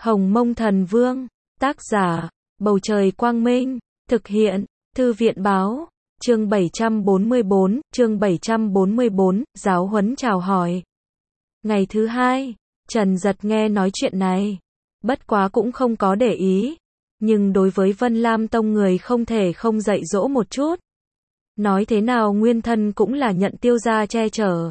Hồng Mông Thần Vương, tác giả, Bầu Trời Quang Minh, thực hiện, Thư viện Báo, chương 744, giáo huấn chào hỏi. Ngày thứ hai, Trần Giật nghe nói chuyện này, bất quá cũng không có để ý, nhưng đối với Vân Lam Tông người không thể không dạy dỗ một chút. Nói thế nào nguyên thân cũng là nhận Tiêu gia che chở,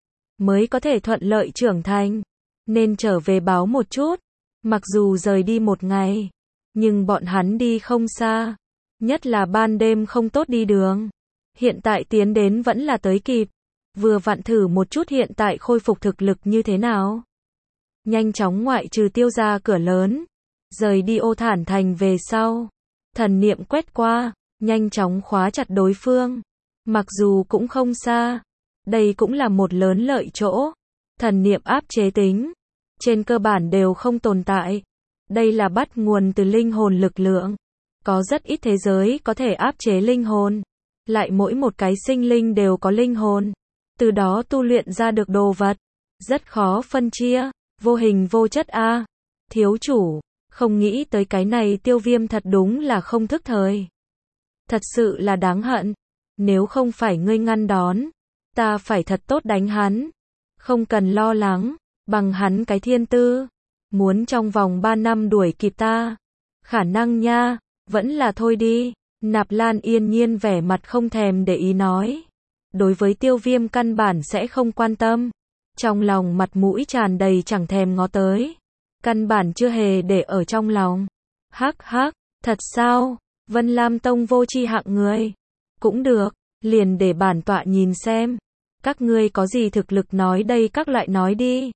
mới có thể thuận lợi trưởng thành, nên trở về báo một chút. Mặc dù rời đi một ngày, nhưng bọn hắn đi không xa, nhất là ban đêm không tốt đi đường. Hiện tại tiến đến vẫn là tới kịp, vừa vặn thử một chút hiện tại khôi phục thực lực như thế nào. Nhanh chóng ngoại trừ Tiêu gia cửa lớn, rời đi Ô Thản Thành về sau, thần niệm quét qua, nhanh chóng khóa chặt đối phương. Mặc dù cũng không xa, đây cũng là một lớn lợi chỗ, thần niệm áp chế tính trên cơ bản đều không tồn tại. Đây là bắt nguồn từ linh hồn lực lượng. Có rất ít thế giới có thể áp chế linh hồn. Lại mỗi một cái sinh linh đều có linh hồn. Từ đó tu luyện ra được đồ vật. Rất khó phân chia. Vô hình vô chất a. Thiếu chủ, không nghĩ tới cái này Tiêu Viêm thật đúng là không thức thời. Thật sự là đáng hận. Nếu không phải ngươi ngăn đón, ta phải thật tốt đánh hắn. Không cần lo lắng. Bằng hắn cái thiên tư, muốn trong vòng 3 năm đuổi kịp ta, khả năng nha, vẫn là thôi đi. Nạp Lan yên nhiên vẻ mặt không thèm để ý nói. Đối với Tiêu Viêm căn bản sẽ không quan tâm. Trong lòng mặt mũi tràn đầy chẳng thèm ngó tới. Căn bản chưa hề để ở trong lòng. Hắc hắc, thật sao? Vân Lam Tông vô tri hạng người. Cũng được, liền để bản tọa nhìn xem. Các ngươi có gì thực lực nói đây các loại nói đi.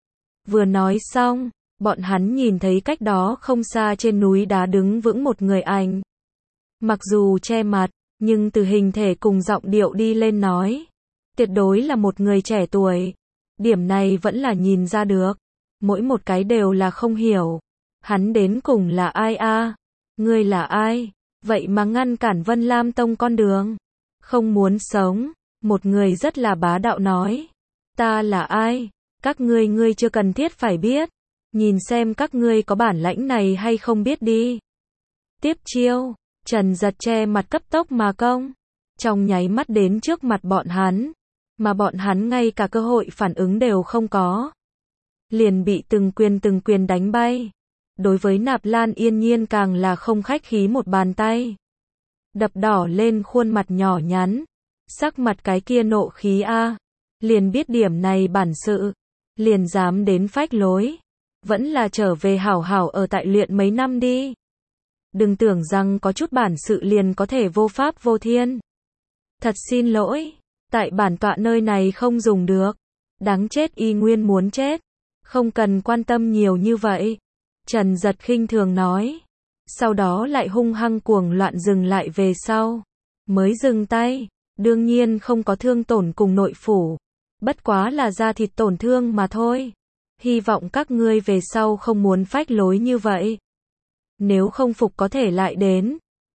Vừa nói xong, bọn hắn nhìn thấy cách đó không xa trên núi đá đứng vững một người ảnh. Mặc dù che mặt, nhưng từ hình thể cùng giọng điệu đi lên nói, tuyệt đối là một người trẻ tuổi. Điểm này vẫn là nhìn ra được. Mỗi một cái đều là không hiểu. Hắn đến cùng là ai a? Ngươi là ai? Vậy mà ngăn cản Vân Lam Tông con đường. Không muốn sống. Một người rất là bá đạo nói. Ta là ai? Các ngươi chưa cần thiết phải biết. Nhìn xem các ngươi có bản lãnh này hay không biết đi. Tiếp chiêu, Trần Giật che mặt cấp tốc mà công. Trong nháy mắt đến trước mặt bọn hắn. Mà bọn hắn ngay cả cơ hội phản ứng đều không có. Liền bị từng quyền đánh bay. Đối với Nạp Lan yên nhiên càng là không khách khí một bàn tay. Đập đỏ lên khuôn mặt nhỏ nhắn. Sắc mặt cái kia nộ khí a. Liền biết điểm này bản sự. Liền dám đến phách lối. Vẫn là trở về hảo hảo ở tại luyện mấy năm đi. Đừng tưởng rằng có chút bản sự liền có thể vô pháp vô thiên. Thật xin lỗi. Tại bản tọa nơi này không dùng được. Đáng chết y nguyên muốn chết. Không cần quan tâm nhiều như vậy. Trần Giật khinh thường nói. Sau đó lại hung hăng cuồng loạn dừng lại về sau. Mới dừng tay. Đương nhiên không có thương tổn cùng nội phủ. Bất quá là da thịt tổn thương mà thôi. Hy vọng các ngươi về sau không muốn phách lối như vậy. Nếu không phục có thể lại đến.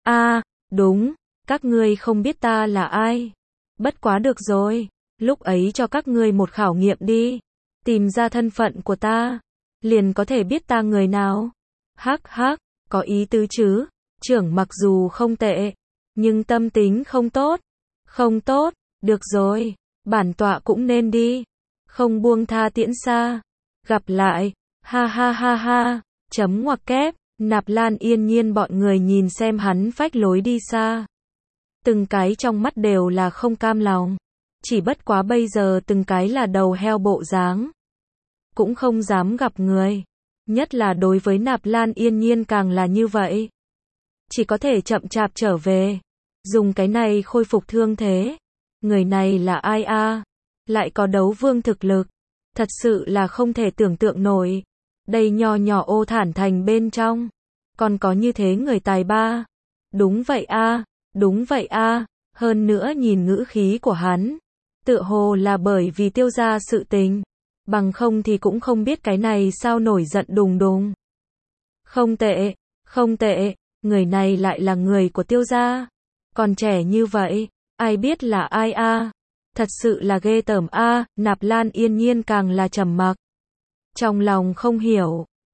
Đúng, các ngươi không biết ta là ai. Bất quá được rồi, lúc ấy cho các ngươi một khảo nghiệm đi. Tìm ra thân phận của ta, liền có thể biết ta người nào. Hắc hắc, có ý tứ chứ. Trưởng mặc dù không tệ, nhưng tâm tính không tốt. Không tốt, được rồi. Bản tọa cũng nên đi. Không buông tha tiễn xa. Gặp lại. Ha ha ha ha. Chấm ngoặc kép. Nạp Lan yên nhiên bọn người nhìn xem hắn phách lối đi xa. Từng cái trong mắt đều là không cam lòng. Chỉ bất quá bây giờ từng cái là đầu heo bộ dáng. Cũng không dám gặp người. Nhất là đối với Nạp Lan yên nhiên càng là như vậy. Chỉ có thể chậm chạp trở về. Dùng cái này khôi phục thương thế. Người này là ai a? Lại có đấu vương thực lực. Thật sự là không thể tưởng tượng nổi. Đây nho nhỏ Ô Thản Thành bên trong. Còn có như thế người tài ba. Đúng vậy a, đúng vậy a. Hơn nữa nhìn ngữ khí của hắn. Tựa hồ là bởi vì Tiêu gia sự tình. Bằng không thì cũng không biết cái này sao nổi giận đùng đùng. Không tệ, không tệ. Người này lại là người của Tiêu gia. Còn trẻ như vậy. Ai biết là ai a? Thật sự là ghê tởm a. Nạp Lan yên nhiên càng là trầm mặc. Trong lòng không hiểu,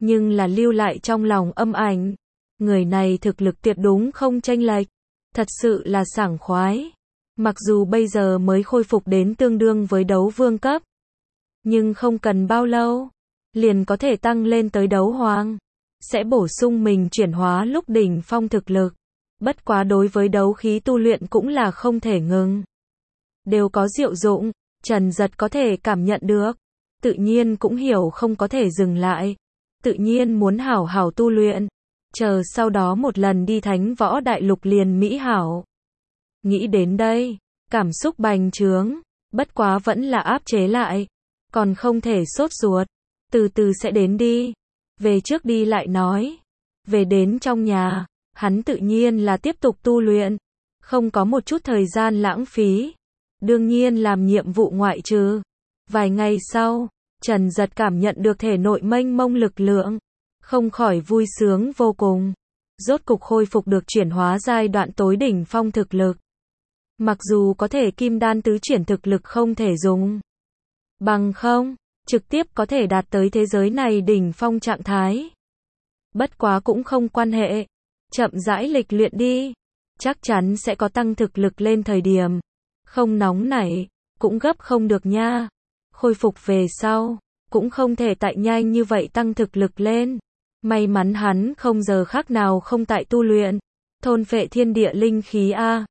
nhưng là lưu lại trong lòng âm ảnh. Người này thực lực tuyệt đúng không chênh lệch, thật sự là sảng khoái. Mặc dù bây giờ mới khôi phục đến tương đương với đấu vương cấp, nhưng không cần bao lâu, liền có thể tăng lên tới đấu hoàng, sẽ bổ sung mình chuyển hóa lúc đỉnh phong thực lực. Bất quá đối với đấu khí tu luyện cũng là không thể ngừng. Đều có diệu dụng, Trần Giật có thể cảm nhận được, tự nhiên cũng hiểu không có thể dừng lại, tự nhiên muốn hảo hảo tu luyện, chờ sau đó một lần đi Thánh Võ Đại Lục liền mỹ hảo. Nghĩ đến đây, cảm xúc bành trướng, bất quá vẫn là áp chế lại, còn không thể sốt ruột, từ từ sẽ đến đi, về trước đi lại nói. Về đến trong nhà, hắn tự nhiên là tiếp tục tu luyện, không có một chút thời gian lãng phí, đương nhiên làm nhiệm vụ ngoại trừ. Vài ngày sau, Trần Giật cảm nhận được thể nội mênh mông lực lượng, không khỏi vui sướng vô cùng, rốt cục khôi phục được chuyển hóa giai đoạn tối đỉnh phong thực lực. Mặc dù có thể kim đan tứ chuyển thực lực không thể dùng, bằng không, trực tiếp có thể đạt tới thế giới này đỉnh phong trạng thái. Bất quá cũng không quan hệ, chậm rãi lịch luyện đi, chắc chắn sẽ có tăng thực lực lên thời điểm, không nóng nảy, cũng gấp không được nha. Khôi phục về sau, cũng không thể tại nhanh như vậy tăng thực lực lên. May mắn hắn không giờ khác nào không tại tu luyện, thôn phệ thiên địa linh khí a.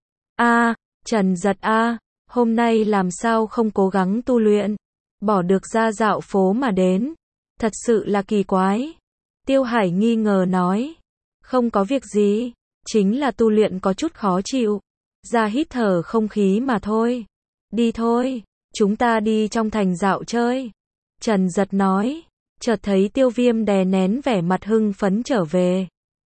Trần Giật hôm nay làm sao không cố gắng tu luyện, bỏ được ra dạo phố mà đến, thật sự là kỳ quái. Tiêu Hải nghi ngờ nói, không có việc gì, chính là tu luyện có chút khó chịu, ra hít thở không khí mà thôi. Đi thôi, chúng ta đi trong thành dạo chơi. Trần Giật nói, chợt thấy Tiêu Viêm đè nén vẻ mặt hưng phấn trở về.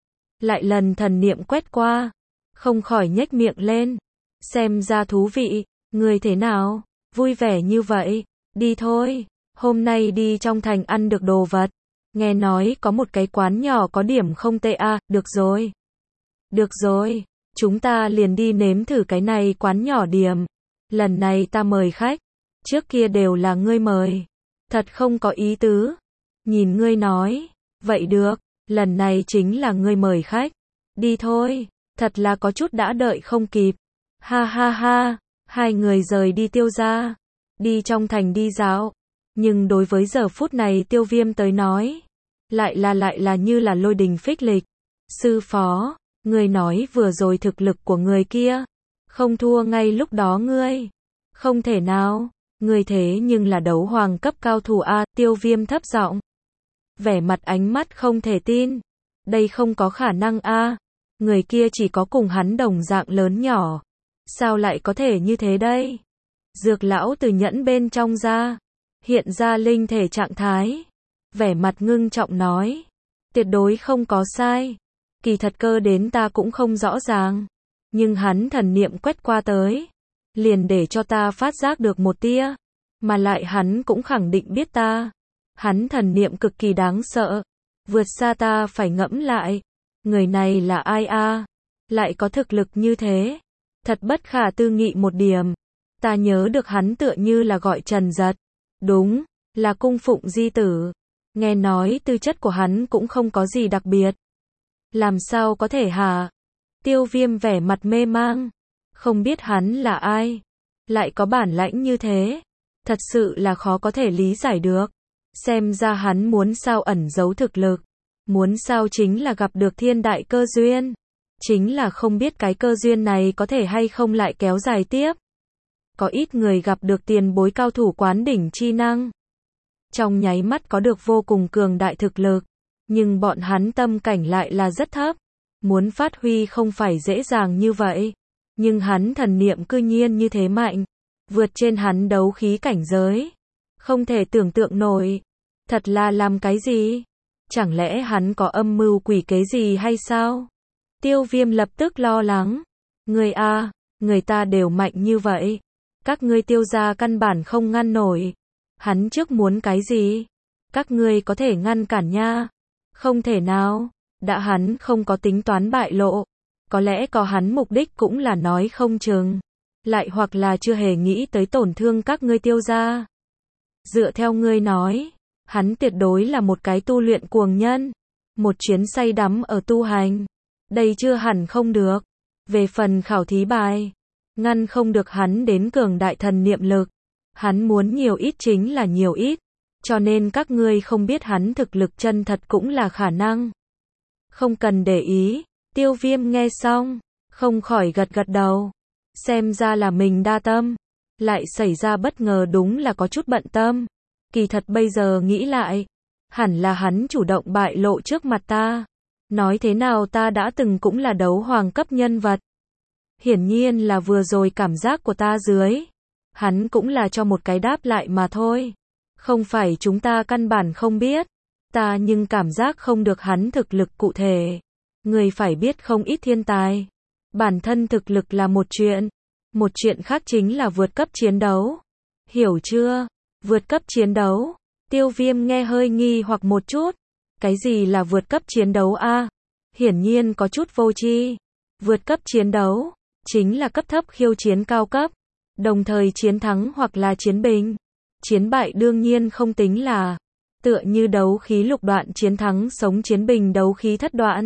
Lại lần thần niệm quét qua, không khỏi nhếch miệng lên, xem ra thú vị, người thế nào, vui vẻ như vậy, đi thôi, hôm nay đi trong thành ăn được đồ vật, nghe nói có một cái quán nhỏ có điểm không tệ được rồi. Được rồi, chúng ta liền đi nếm thử cái này quán nhỏ điểm, lần này ta mời khách, trước kia đều là ngươi mời, thật không có ý tứ. Nhìn ngươi nói, vậy được, lần này chính là ngươi mời khách, đi thôi, thật là có chút đã đợi không kịp. Ha ha ha, hai người rời đi Tiêu gia, đi trong thành đi dạo, nhưng đối với giờ phút này Tiêu Viêm tới nói, lại là như là lôi đình phích lịch. Sư phó, ngươi nói vừa rồi thực lực của người kia, không thua ngay lúc đó ngươi. Không thể nào, ngươi thế nhưng là đấu hoàng cấp cao thủ Tiêu Viêm thấp giọng, vẻ mặt ánh mắt không thể tin. Đây không có khả năng người kia chỉ có cùng hắn đồng dạng lớn nhỏ, sao lại có thể như thế đây? Dược lão từ nhẫn bên trong ra, hiện ra linh thể trạng thái, vẻ mặt ngưng trọng nói, tuyệt đối không có sai, kỳ thật cơ đến ta cũng không rõ ràng, nhưng hắn thần niệm quét qua tới, liền để cho ta phát giác được một tia, mà lại hắn cũng khẳng định biết ta. Hắn thần niệm cực kỳ đáng sợ, vượt xa ta phải ngẫm lại, người này là ai lại có thực lực như thế, thật bất khả tư nghị một điểm. Ta nhớ được hắn tựa như là gọi Trần Giật, đúng, là cung phụng di tử, nghe nói tư chất của hắn cũng không có gì đặc biệt. Làm sao có thể hả? Tiêu Viêm vẻ mặt mê mang, không biết hắn là ai, lại có bản lãnh như thế, thật sự là khó có thể lý giải được. Xem ra hắn muốn sao ẩn giấu thực lực, muốn sao chính là gặp được thiên đại cơ duyên, chính là không biết cái cơ duyên này có thể hay không lại kéo dài tiếp. Có ít người gặp được tiền bối cao thủ quán đỉnh chi năng, trong nháy mắt có được vô cùng cường đại thực lực, nhưng bọn hắn tâm cảnh lại là rất thấp, muốn phát huy không phải dễ dàng như vậy, nhưng hắn thần niệm cư nhiên như thế mạnh, vượt trên hắn đấu khí cảnh giới, không thể tưởng tượng nổi, thật là làm cái gì? Chẳng lẽ hắn có âm mưu quỷ kế gì hay sao? Tiêu Viêm lập tức lo lắng, người ta đều mạnh như vậy, các ngươi Tiêu gia căn bản không ngăn nổi, hắn trước muốn cái gì? Các ngươi có thể ngăn cản nha? Không thể nào, đã hắn không có tính toán bại lộ, có lẽ có hắn mục đích cũng là nói không chừng, lại hoặc là chưa hề nghĩ tới tổn thương các ngươi Tiêu gia. Dựa theo ngươi nói, Hắn tuyệt đối là một cái tu luyện cuồng nhân. Một chuyến say đắm ở tu hành. Đây chưa hẳn không được. Về phần khảo thí bài, ngăn không được hắn đến cường đại thần niệm lực. Hắn muốn nhiều ít chính là nhiều ít. Cho nên các ngươi không biết hắn thực lực chân thật cũng là khả năng. Không cần để ý. Tiêu Viêm nghe xong, không khỏi gật gật đầu. Xem ra là mình đa tâm. Lại xảy ra bất ngờ, đúng là có chút bận tâm. Kỳ thật bây giờ nghĩ lại, hẳn là hắn chủ động bại lộ trước mặt ta. Nói thế nào ta đã từng cũng là đấu hoàng cấp nhân vật. Hiển nhiên là vừa rồi cảm giác của ta dưới. Hắn cũng là cho một cái đáp lại mà thôi. Không phải chúng ta căn bản không biết. Ta nhưng cảm giác không được hắn thực lực cụ thể. Người phải biết không ít thiên tài. Bản thân thực lực là một chuyện. Một chuyện khác chính là vượt cấp chiến đấu. Hiểu chưa? Vượt cấp chiến đấu. Tiêu Viêm nghe hơi nghi hoặc một chút. Cái gì là vượt cấp chiến đấu a? Hiển nhiên có chút vô tri. Vượt cấp chiến đấu chính là cấp thấp khiêu chiến cao cấp, đồng thời chiến thắng hoặc là chiến bình. Chiến bại đương nhiên không tính là, tựa như đấu khí lục đoạn chiến thắng sống chiến bình đấu khí thất đoạn.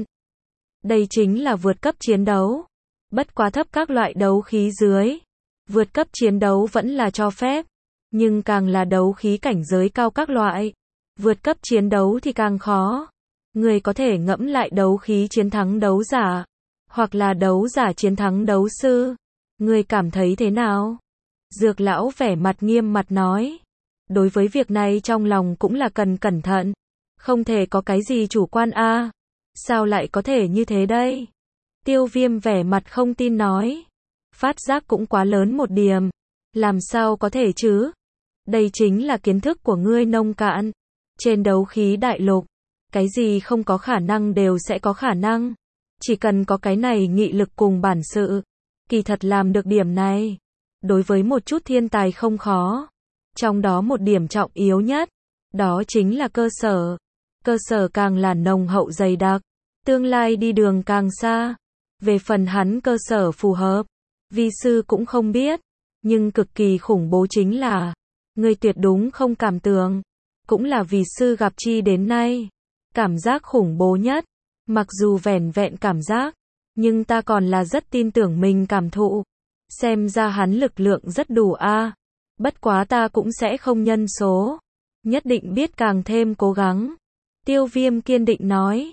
Đây chính là vượt cấp chiến đấu. Bất quá thấp các loại đấu khí dưới. Vượt cấp chiến đấu vẫn là cho phép. Nhưng càng là đấu khí cảnh giới cao các loại. Vượt cấp chiến đấu thì càng khó. Người có thể ngẫm lại đấu khí chiến thắng đấu giả. Hoặc là đấu giả chiến thắng đấu sư. Người cảm thấy thế nào? Dược lão vẻ mặt nghiêm mặt nói. Đối với việc này trong lòng cũng là cần cẩn thận. Không thể có cái gì chủ quan a. Sao lại có thể như thế đây? Tiêu Viêm vẻ mặt không tin nói. Phát giác cũng quá lớn một điểm. Làm sao có thể chứ? Đây chính là kiến thức của ngươi nông cạn. Trên đấu khí đại lục, cái gì không có khả năng đều sẽ có khả năng. Chỉ cần có cái này nghị lực cùng bản sự. Kỳ thật làm được điểm này. Đối với một chút thiên tài không khó. Trong đó một điểm trọng yếu nhất. Đó chính là cơ sở. Cơ sở càng là nồng hậu dày đặc. Tương lai đi đường càng xa. Về phần hắn cơ sở phù hợp. Vi sư cũng không biết. Nhưng cực kỳ khủng bố chính là. Ngươi tuyệt đúng không cảm tưởng. Cũng là vì sư gặp chi đến nay. Cảm giác khủng bố nhất. Mặc dù vẻn vẹn cảm giác. Nhưng ta còn là rất tin tưởng mình cảm thụ. Xem ra hắn lực lượng rất đủ a. Bất quá ta cũng sẽ không nhân số. Nhất định biết càng thêm cố gắng. Tiêu Viêm kiên định nói.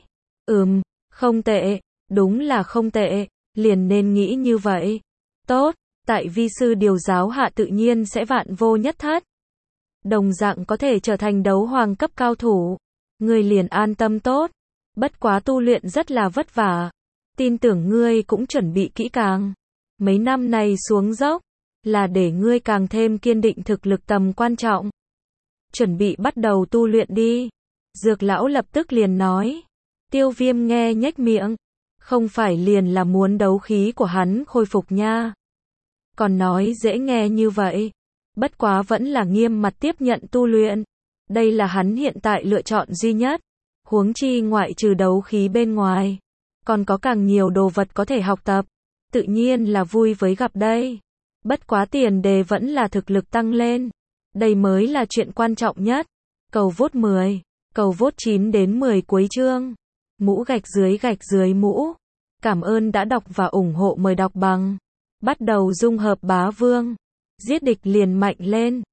Không tệ. Đúng là không tệ. Liền nên nghĩ như vậy. Tốt. Tại vi sư điều giáo hạ tự nhiên sẽ vạn vô nhất thất. Đồng dạng có thể trở thành đấu hoàng cấp cao thủ. Ngươi liền an tâm tốt. Bất quá tu luyện rất là vất vả. Tin tưởng ngươi cũng chuẩn bị kỹ càng. Mấy năm này xuống dốc. Là để ngươi càng thêm kiên định thực lực tầm quan trọng. Chuẩn bị bắt đầu tu luyện đi. Dược lão lập tức liền nói. Tiêu Viêm nghe nhếch miệng. Không phải liền là muốn đấu khí của hắn khôi phục nha. Còn nói dễ nghe như vậy. Bất quá vẫn là nghiêm mặt tiếp nhận tu luyện. Đây là hắn hiện tại lựa chọn duy nhất. Huống chi ngoại trừ đấu khí bên ngoài. Còn có càng nhiều đồ vật có thể học tập. Tự nhiên là vui với gặp đây. Bất quá tiền đề vẫn là thực lực tăng lên. Đây mới là chuyện quan trọng nhất. Cầu vote 10. Cầu vote 9 đến 10 cuối chương. Mũ gạch dưới mũ. Cảm ơn đã đọc và ủng hộ, mời đọc bằng. Bắt đầu dung hợp bá vương. Giết địch liền mạnh lên.